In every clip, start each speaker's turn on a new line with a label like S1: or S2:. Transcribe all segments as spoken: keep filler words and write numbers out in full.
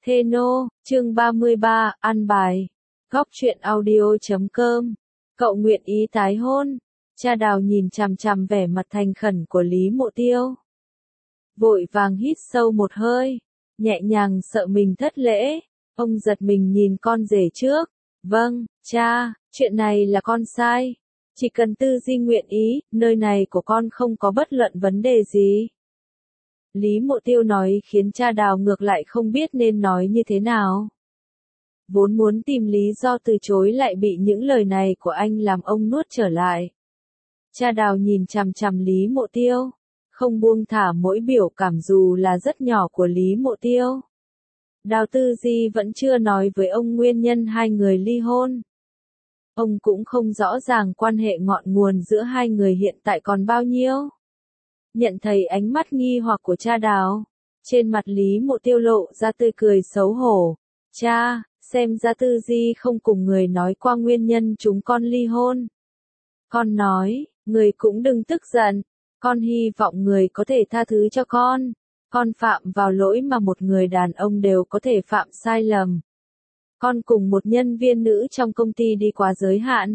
S1: Thê nô, chương ba mươi ba, ăn bài. Góc truyện audio chấm com. Cậu nguyện ý tái hôn. Cha Đào nhìn chằm chằm vẻ mặt thành khẩn của Lý Mộ Tiêu. Vội vàng hít sâu một hơi, nhẹ nhàng sợ mình thất lễ. Ông giật mình nhìn con rể trước. Vâng, cha, chuyện này là con sai. Chỉ cần Tư Di nguyện ý, nơi này của con không có bất luận vấn đề gì. Lý Mộ Tiêu nói khiến cha Đào ngược lại không biết nên nói như thế nào. Vốn muốn tìm lý do từ chối lại bị những lời này của anh làm ông nuốt trở lại. Cha Đào nhìn chằm chằm Lý Mộ Tiêu, không buông thả mỗi biểu cảm dù là rất nhỏ của Lý Mộ Tiêu. Đào Tư Di vẫn chưa nói với ông nguyên nhân hai người ly hôn. Ông cũng không rõ ràng quan hệ ngọn nguồn giữa hai người hiện tại còn bao nhiêu. Nhận thấy ánh mắt nghi hoặc của cha Đào, trên mặt Lý Mộ Tiêu lộ ra tươi cười xấu hổ. Cha, xem ra Tư Di không cùng người nói qua nguyên nhân chúng con ly hôn. Con nói, người cũng đừng tức giận, con hy vọng người có thể tha thứ cho con. Con phạm vào lỗi mà một người đàn ông đều có thể phạm sai lầm. Con cùng một nhân viên nữ trong công ty đi quá giới hạn.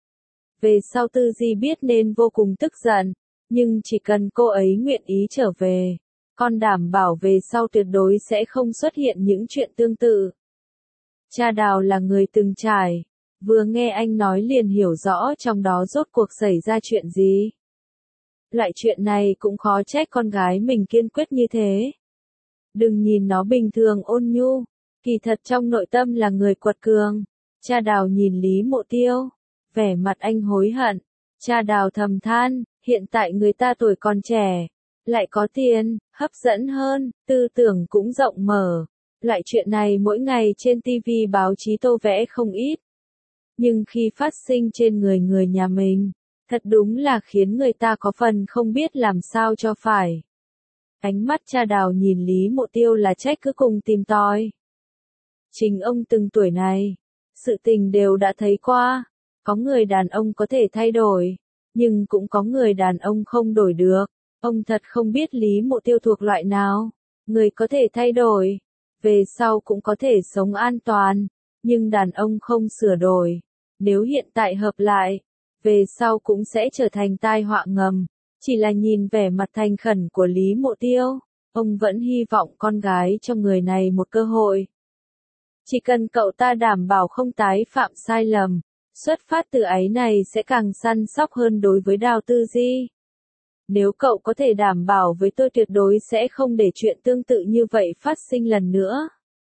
S1: Về sau Tư Di biết nên vô cùng tức giận. Nhưng chỉ cần cô ấy nguyện ý trở về, con đảm bảo về sau tuyệt đối sẽ không xuất hiện những chuyện tương tự. Cha Đào là người từng trải, vừa nghe anh nói liền hiểu rõ trong đó rốt cuộc xảy ra chuyện gì. Loại chuyện này cũng khó trách con gái mình kiên quyết như thế. Đừng nhìn nó bình thường ôn nhu, kỳ thật trong nội tâm là người quật cường. Cha Đào nhìn Lý Mộ Tiêu, vẻ mặt anh hối hận. Cha Đào thầm than, hiện tại người ta tuổi còn trẻ, lại có tiền, hấp dẫn hơn, tư tưởng cũng rộng mở. Loại chuyện này mỗi ngày trên ti vi báo chí tô vẽ không ít. Nhưng khi phát sinh trên người người nhà mình, thật đúng là khiến người ta có phần không biết làm sao cho phải. Ánh mắt cha Đào nhìn Lý Mộ Tiêu là trách cứ cùng tìm tòi. Chính ông từng tuổi này, sự tình đều đã thấy qua. Có người đàn ông có thể thay đổi, nhưng cũng có người đàn ông không đổi được. Ông thật không biết Lý Mộ Tiêu thuộc loại nào. Người có thể thay đổi, về sau cũng có thể sống an toàn, nhưng đàn ông không sửa đổi. Nếu hiện tại hợp lại, về sau cũng sẽ trở thành tai họa ngầm. Chỉ là nhìn vẻ mặt thành khẩn của Lý Mộ Tiêu, ông vẫn hy vọng con gái cho người này một cơ hội. Chỉ cần cậu ta đảm bảo không tái phạm sai lầm, xuất phát từ ấy này sẽ càng săn sóc hơn đối với Đào Tư Di. Nếu cậu có thể đảm bảo với tôi tuyệt đối sẽ không để chuyện tương tự như vậy phát sinh lần nữa.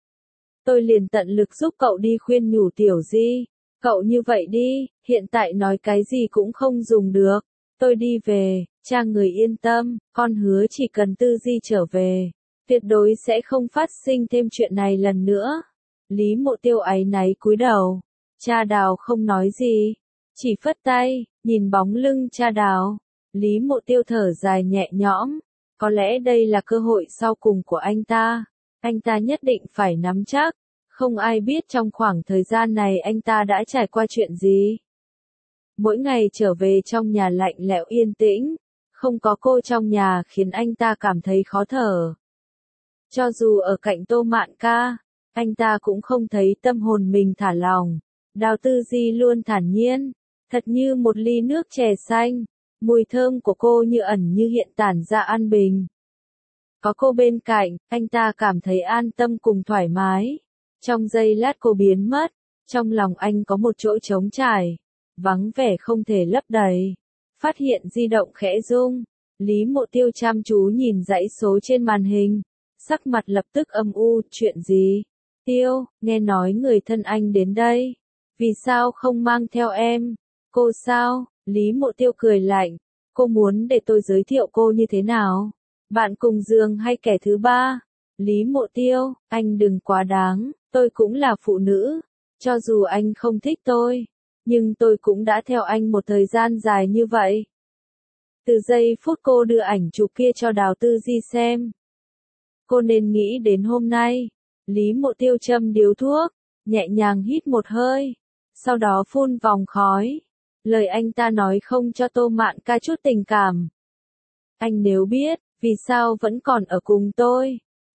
S1: Tôi liền tận lực giúp cậu đi khuyên nhủ Tiểu Di. Cậu như vậy đi, hiện tại nói cái gì cũng không dùng được. Tôi đi về, cha người yên tâm, con hứa chỉ cần Tư Di trở về, tuyệt đối sẽ không phát sinh thêm chuyện này lần nữa. Lý Mộ Tiêu áy náy cúi đầu. Cha Đào không nói gì, chỉ phất tay, nhìn bóng lưng cha Đào. Lý Mộ Tiêu thở dài nhẹ nhõm, có lẽ đây là cơ hội sau cùng của anh ta. Anh ta nhất định phải nắm chắc, không ai biết trong khoảng thời gian này anh ta đã trải qua chuyện gì. Mỗi ngày trở về trong nhà lạnh lẽo yên tĩnh, không có cô trong nhà khiến anh ta cảm thấy khó thở. Cho dù ở cạnh Tô Mạn Ca, anh ta cũng không thấy tâm hồn mình thả lỏng. Đào Tư Di luôn thản nhiên, thật như một ly nước chè xanh, mùi thơm của cô như ẩn như hiện tản ra an bình. Có cô bên cạnh, anh ta cảm thấy an tâm cùng thoải mái. Trong giây lát cô biến mất, trong lòng anh có một chỗ trống trải, vắng vẻ không thể lấp đầy. Phát hiện di động khẽ rung, Lý Mộ Tiêu chăm chú nhìn dãy số trên màn hình, sắc mặt lập tức âm u, chuyện gì? Tiêu, nghe nói người thân anh đến đây. Vì sao không mang theo em? Cô sao? Lý Mộ Tiêu cười lạnh. Cô muốn để tôi giới thiệu cô như thế nào? Bạn cùng giường hay kẻ thứ ba? Lý Mộ Tiêu, anh đừng quá đáng, tôi cũng là phụ nữ. Cho dù anh không thích tôi, nhưng tôi cũng đã theo anh một thời gian dài như vậy. Từ giây phút cô đưa ảnh chụp kia cho Đào Tư Di xem, cô nên nghĩ đến hôm nay. Lý Mộ Tiêu châm điếu thuốc, nhẹ nhàng hít một hơi, sau đó phun vòng khói. Lời anh ta nói không cho Tô Mạn Ca chút tình cảm. Anh nếu biết, vì sao vẫn còn ở cùng tôi,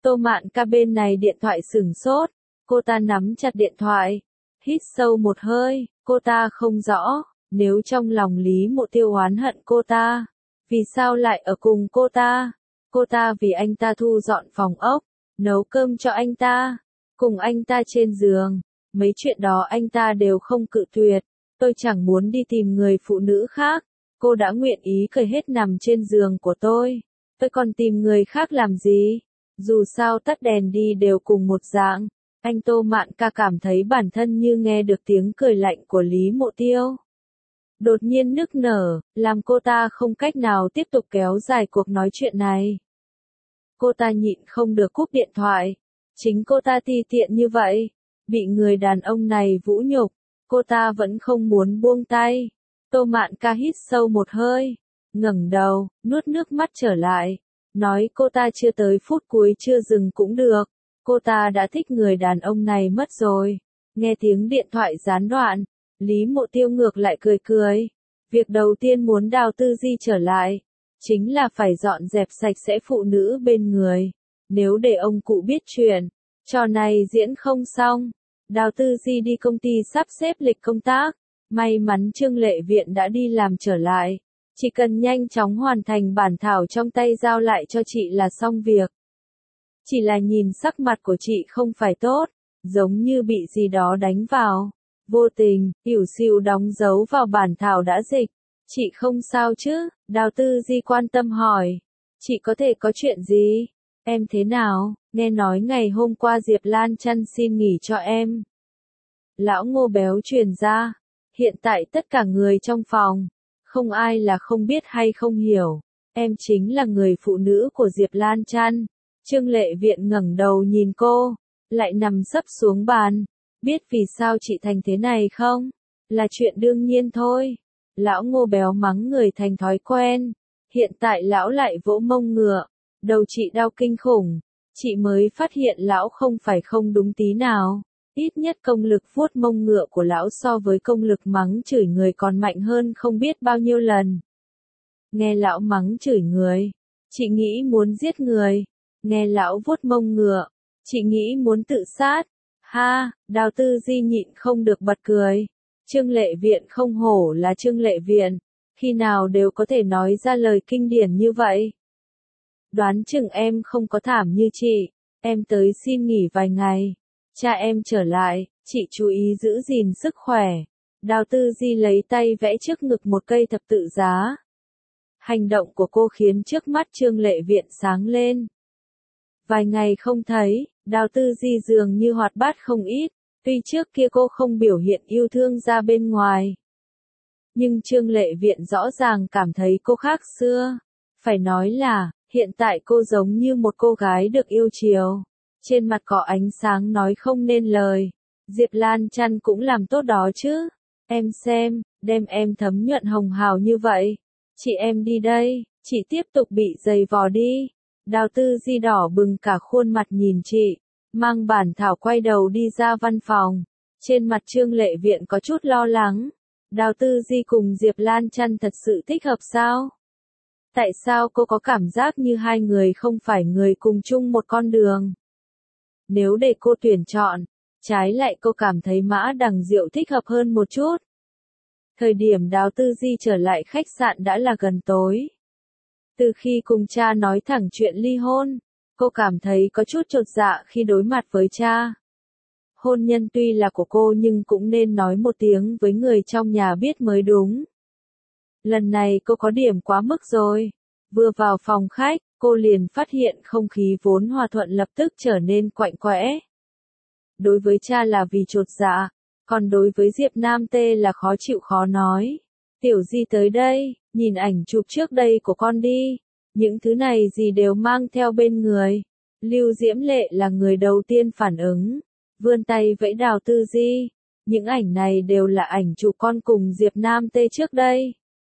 S1: Tô Mạn Ca bên này điện thoại sửng sốt, cô ta nắm chặt điện thoại, hít sâu một hơi, cô ta không rõ, nếu trong lòng Lý Mộ Tiêu oán hận cô ta, vì sao lại ở cùng cô ta? Cô ta vì anh ta thu dọn phòng ốc, nấu cơm cho anh ta, cùng anh ta trên giường, mấy chuyện đó anh ta đều không cự tuyệt. Tôi chẳng muốn đi tìm người phụ nữ khác, cô đã nguyện ý cởi hết nằm trên giường của tôi, tôi còn tìm người khác làm gì? Dù sao tắt đèn đi đều cùng một dạng. Anh Tô Mạn Ca cảm thấy bản thân như nghe được tiếng cười lạnh của Lý Mộ Tiêu. Đột nhiên nức nở, làm cô ta không cách nào tiếp tục kéo dài cuộc nói chuyện này. Cô ta nhịn không được cúp điện thoại. Chính cô ta ti tiện như vậy, bị người đàn ông này vũ nhục, cô ta vẫn không muốn buông tay. Tô Mạn Ca hít sâu một hơi, ngẩng đầu, nuốt nước mắt trở lại, nói cô ta chưa tới phút cuối chưa dừng cũng được. Cô ta đã thích người đàn ông này mất rồi. Nghe tiếng điện thoại gián đoạn, Lý Mộ Tiêu ngược lại cười cười. Việc đầu tiên muốn Đào Tư Di trở lại, chính là phải dọn dẹp sạch sẽ phụ nữ bên người. Nếu để ông cụ biết chuyện, trò này diễn không xong. Đào Tư Di đi công ty sắp xếp lịch công tác. May mắn Trương Lệ Viện đã đi làm trở lại. Chỉ cần nhanh chóng hoàn thành bản thảo trong tay giao lại cho chị là xong việc. Chỉ là nhìn sắc mặt của chị không phải tốt, giống như bị gì đó đánh vào. Vô tình, ỉu xìu đóng dấu vào bản thảo đã dịch. Chị không sao chứ? Đào Tư Di quan tâm hỏi. Chị có thể có chuyện gì? Em thế nào? Nghe nói ngày hôm qua Diệp Lan Chăn xin nghỉ cho em. Lão Ngô béo truyền ra. Hiện tại tất cả người trong phòng, không ai là không biết hay không hiểu. Em chính là người phụ nữ của Diệp Lan Chăn. Trương Lệ Viện ngẩng đầu nhìn cô, lại nằm sấp xuống bàn. Biết vì sao chị thành thế này không? Là chuyện đương nhiên thôi. Lão Ngô béo mắng người thành thói quen. Hiện tại lão lại vỗ mông ngựa. Đầu chị đau kinh khủng. Chị mới phát hiện lão không phải không đúng tí nào. Ít nhất công lực vuốt mông ngựa của lão so với công lực mắng chửi người còn mạnh hơn không biết bao nhiêu lần. Nghe lão mắng chửi người, chị nghĩ muốn giết người. Nghe lão vuốt mông ngựa, chị nghĩ muốn tự sát. Ha, Đào Tư Di nhịn không được bật cười. Trương Lệ Viện không hổ là Trương Lệ Viện, khi nào đều có thể nói ra lời kinh điển như vậy. Đoán chừng em không có thảm như chị, em tới xin nghỉ vài ngày. Cha em trở lại, chị chú ý giữ gìn sức khỏe. Đào Tư Di lấy tay vẽ trước ngực một cây thập tự giá. Hành động của cô khiến trước mắt Trương Lệ Viện sáng lên. Vài ngày không thấy, Đào Tư Di dường như hoạt bát không ít, tuy trước kia cô không biểu hiện yêu thương ra bên ngoài. Nhưng Trương Lệ Viện rõ ràng cảm thấy cô khác xưa. Phải nói là, hiện tại cô giống như một cô gái được yêu chiều. Trên mặt có ánh sáng nói không nên lời. Diệp Lan Chăn cũng làm tốt đó chứ. Em xem, đem em thấm nhuận hồng hào như vậy. Chị em đi đây, chị tiếp tục bị giày vò đi. Đào Tư Di đỏ bừng cả khuôn mặt nhìn chị, mang bản thảo quay đầu đi ra văn phòng. Trên mặt Trương Lệ Viện có chút lo lắng. Đào Tư Di cùng Diệp Lan Chăn thật sự thích hợp sao? Tại sao cô có cảm giác như hai người không phải người cùng chung một con đường? Nếu để cô tuyển chọn, trái lại cô cảm thấy Mã Đằng Diệu thích hợp hơn một chút. Thời điểm Đào Tư Di trở lại khách sạn đã là gần tối. Từ khi cùng cha nói thẳng chuyện ly hôn, cô cảm thấy có chút chột dạ khi đối mặt với cha. Hôn nhân tuy là của cô nhưng cũng nên nói một tiếng với người trong nhà biết mới đúng. Lần này cô có điểm quá mức rồi. Vừa vào phòng khách, cô liền phát hiện không khí vốn hòa thuận lập tức trở nên quạnh quẽ. Đối với cha là vì chột dạ, còn đối với Diệp Nam Tê là khó chịu khó nói. Tiểu Di tới đây, nhìn ảnh chụp trước đây của con đi. Những thứ này gì đều mang theo bên người. Lưu Diễm Lệ là người đầu tiên phản ứng. Vươn tay vẫy Đào Tư Di. Những ảnh này đều là ảnh chụp con cùng Diệp Nam Tê trước đây.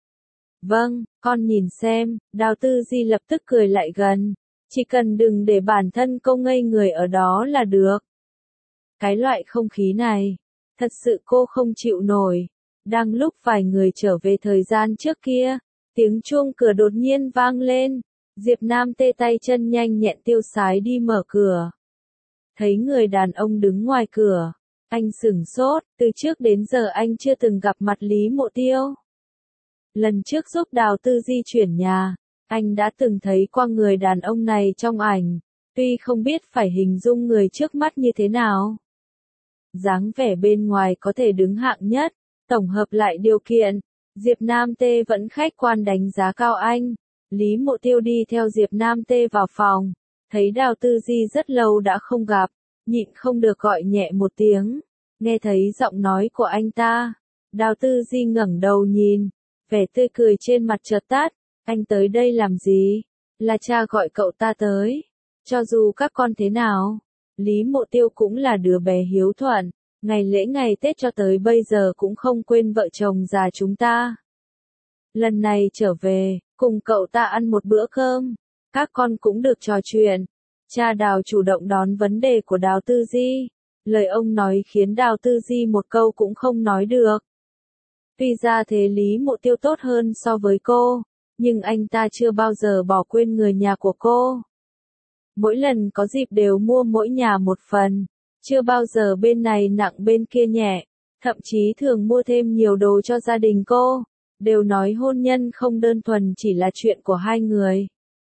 S1: Vâng, con nhìn xem. Đào Tư Di lập tức cười lại gần. Chỉ cần đừng để bản thân cô ngây người ở đó là được. Cái loại không khí này, thật sự cô không chịu nổi. Đang lúc vài người trở về thời gian trước kia, tiếng chuông cửa đột nhiên vang lên. Diệp Nam tê tay chân nhanh nhẹn tiêu sái đi mở cửa. Thấy người đàn ông đứng ngoài cửa, anh sửng sốt, từ trước đến giờ anh chưa từng gặp mặt Lý Mộ Tiêu. Lần trước giúp Đào Tư Di chuyển nhà, anh đã từng thấy qua người đàn ông này trong ảnh, tuy không biết phải hình dung người trước mắt như thế nào. Dáng vẻ bên ngoài có thể đứng hạng nhất, tổng hợp lại điều kiện, Diệp Nam Tê vẫn khách quan đánh giá cao anh. Lý Mộ Tiêu đi theo Diệp Nam Tê vào phòng, thấy Đào Tư Di rất lâu đã không gặp, nhịn không được gọi nhẹ một tiếng, nghe thấy giọng nói của anh ta. Đào Tư Di ngẩng đầu nhìn, vẻ tươi cười trên mặt chợt tắt, anh tới đây làm gì? Là cha gọi cậu ta tới. Cho dù các con thế nào, Lý Mộ Tiêu cũng là đứa bé hiếu thuận, ngày lễ ngày Tết cho tới bây giờ cũng không quên vợ chồng già chúng ta. Lần này trở về, cùng cậu ta ăn một bữa cơm, các con cũng được trò chuyện. Cha Đào chủ động đón vấn đề của Đào Tư Di, lời ông nói khiến Đào Tư Di một câu cũng không nói được. Tuy ra thế Lý Mộ Tiêu tốt hơn so với cô, nhưng anh ta chưa bao giờ bỏ quên người nhà của cô. Mỗi lần có dịp đều mua mỗi nhà một phần, chưa bao giờ bên này nặng bên kia nhẹ, thậm chí thường mua thêm nhiều đồ cho gia đình cô, đều nói hôn nhân không đơn thuần chỉ là chuyện của hai người,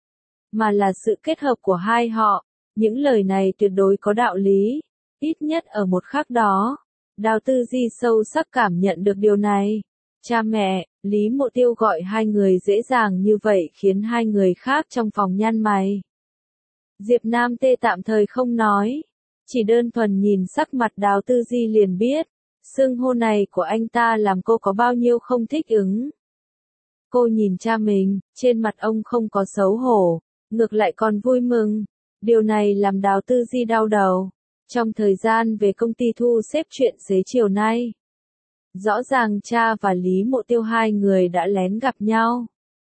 S1: mà là sự kết hợp của hai họ. Những lời này tuyệt đối có đạo lý, ít nhất ở một khắc đó. Đào Tư Di sâu sắc cảm nhận được điều này. Cha mẹ, Lý Mộ Tiêu gọi hai người dễ dàng như vậy khiến hai người khác trong phòng nhăn mày. Diệp Nam Tê tạm thời không nói, chỉ đơn thuần nhìn sắc mặt Đào Tư Di liền biết, xưng hô này của anh ta làm cô có bao nhiêu không thích ứng. Cô nhìn cha mình, trên mặt ông không có xấu hổ, ngược lại còn vui mừng. Điều này làm Đào Tư Di đau đầu. Trong thời gian về công ty thu xếp chuyện xế chiều nay, rõ ràng cha và Lý Mộ Tiêu hai người đã lén gặp nhau.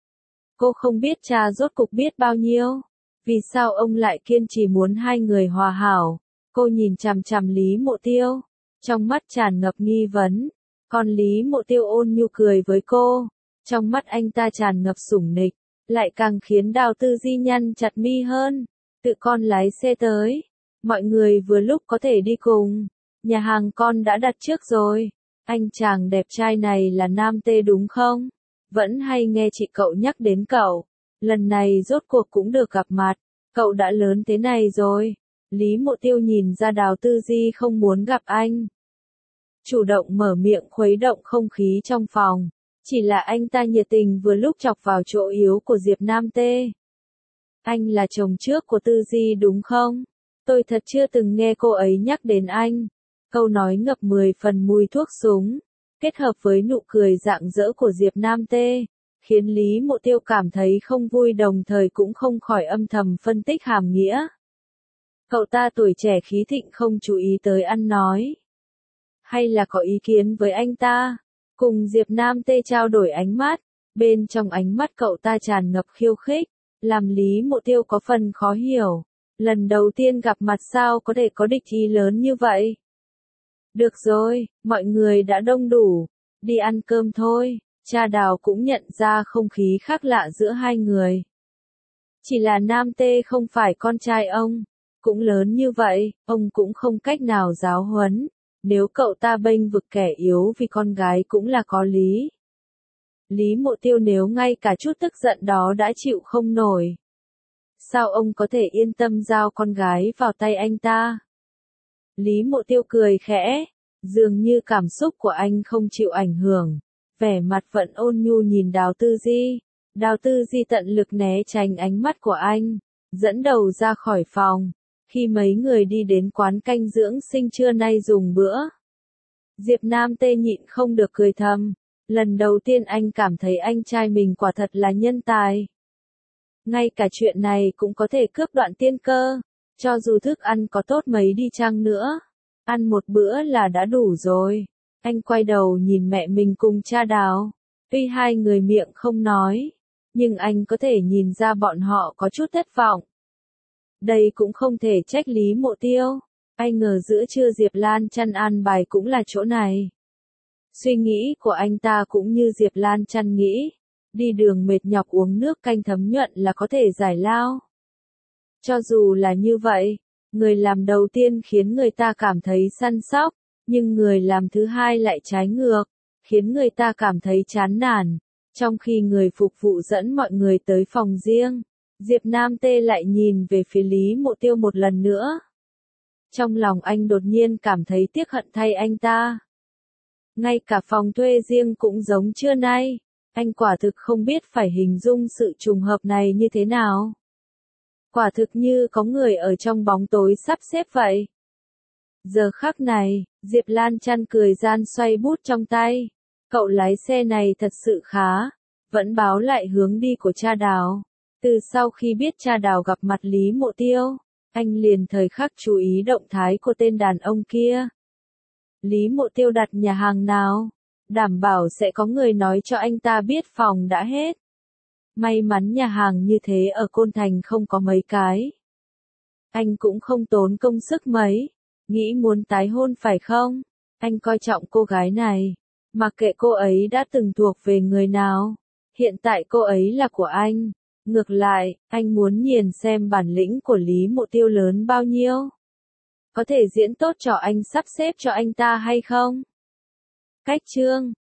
S1: Cô không biết cha rốt cục biết bao nhiêu, vì sao ông lại kiên trì muốn hai người hòa hảo. Cô nhìn chằm chằm Lý Mộ Tiêu, trong mắt tràn ngập nghi vấn, còn Lý Mộ Tiêu ôn nhu cười với cô, trong mắt anh ta tràn ngập sủng nịch, lại càng khiến Đào Tư Di nhăn chặt mi hơn. Tự con lái xe tới, mọi người vừa lúc có thể đi cùng, nhà hàng con đã đặt trước rồi. Anh chàng đẹp trai này là Nam Tê đúng không? Vẫn hay nghe chị cậu nhắc đến cậu, lần này rốt cuộc cũng được gặp mặt, cậu đã lớn thế này rồi. Lý Mộ Tiêu nhìn ra Đào Tư Di không muốn gặp anh, chủ động mở miệng khuấy động không khí trong phòng, chỉ là anh ta nhiệt tình vừa lúc chọc vào chỗ yếu của Diệp Nam Tê. Anh là chồng trước của Tư Di đúng không? Tôi thật chưa từng nghe cô ấy nhắc đến anh. Câu nói ngập mười phần mùi thuốc súng, kết hợp với nụ cười rạng rỡ của Diệp Nam Tê, khiến Lý Mộ Tiêu cảm thấy không vui đồng thời cũng không khỏi âm thầm phân tích hàm nghĩa. Cậu ta tuổi trẻ khí thịnh không chú ý tới ăn nói, hay là có ý kiến với anh ta? Cùng Diệp Nam Tê trao đổi ánh mắt, bên trong ánh mắt cậu ta tràn ngập khiêu khích, làm Lý Mộ Tiêu có phần khó hiểu. Lần đầu tiên gặp mặt sao có thể có địch ý lớn như vậy? Được rồi, mọi người đã đông đủ, đi ăn cơm thôi. Cha Đào cũng nhận ra không khí khác lạ giữa hai người. Chỉ là Nam Tê không phải con trai ông, cũng lớn như vậy, ông cũng không cách nào giáo huấn. Nếu cậu ta bênh vực kẻ yếu vì con gái cũng là có lý. Lý Mộ Tiêu nếu ngay cả chút tức giận đó đã chịu không nổi, sao ông có thể yên tâm giao con gái vào tay anh ta? Lý Mộ Tiêu cười khẽ, dường như cảm xúc của anh không chịu ảnh hưởng, vẻ mặt vẫn ôn nhu nhìn Đào Tư Di. Đào Tư Di tận lực né tránh ánh mắt của anh, dẫn đầu ra khỏi phòng. Khi mấy người đi đến quán canh dưỡng sinh trưa nay dùng bữa, Diệp Nam Tê nhịn không được cười thầm. Lần đầu tiên anh cảm thấy anh trai mình quả thật là nhân tài. Ngay cả chuyện này cũng có thể cướp đoạn tiên cơ, cho dù thức ăn có tốt mấy đi chăng nữa, ăn một bữa là đã đủ rồi. Anh quay đầu nhìn mẹ mình cùng cha Đào, tuy hai người miệng không nói, nhưng anh có thể nhìn ra bọn họ có chút thất vọng. Đây cũng không thể trách Lý Mộ Tiêu, ai ngờ giữa trưa Diệp Lan Chăn an bài cũng là chỗ này. Suy nghĩ của anh ta cũng như Diệp Lan Chăn nghĩ, đi đường mệt nhọc uống nước canh thấm nhuận là có thể giải lao. Cho dù là như vậy, người làm đầu tiên khiến người ta cảm thấy săn sóc, nhưng người làm thứ hai lại trái ngược, khiến người ta cảm thấy chán nản. Trong khi người phục vụ dẫn mọi người tới phòng riêng, Diệp Nam Tê lại nhìn về phía Lý Mộ Tiêu một lần nữa. Trong lòng anh đột nhiên cảm thấy tiếc hận thay anh ta. Ngay cả phòng thuê riêng cũng giống trưa nay, anh quả thực không biết phải hình dung sự trùng hợp này như thế nào. Quả thực như có người ở trong bóng tối sắp xếp vậy. Giờ khắc này, Diệp Lan chăn cười gian xoay bút trong tay. Cậu lái xe này thật sự khá, vẫn báo lại hướng đi của cha Đào. Từ sau khi biết cha Đào gặp mặt Lý Mộ Tiêu, anh liền thời khắc chú ý động thái của tên đàn ông kia. Lý Mộ Tiêu đặt nhà hàng nào? Đảm bảo sẽ có người nói cho anh ta biết phòng đã hết. May mắn nhà hàng như thế ở Côn Thành không có mấy cái. Anh cũng không tốn công sức mấy. Nghĩ muốn tái hôn phải không? Anh coi trọng cô gái này. Mặc kệ cô ấy đã từng thuộc về người nào. Hiện tại cô ấy là của anh. Ngược lại, anh muốn nhìn xem bản lĩnh của Lý Mộ Tiêu lớn bao nhiêu. Có thể diễn tốt cho anh sắp xếp cho anh ta hay không? Cách chương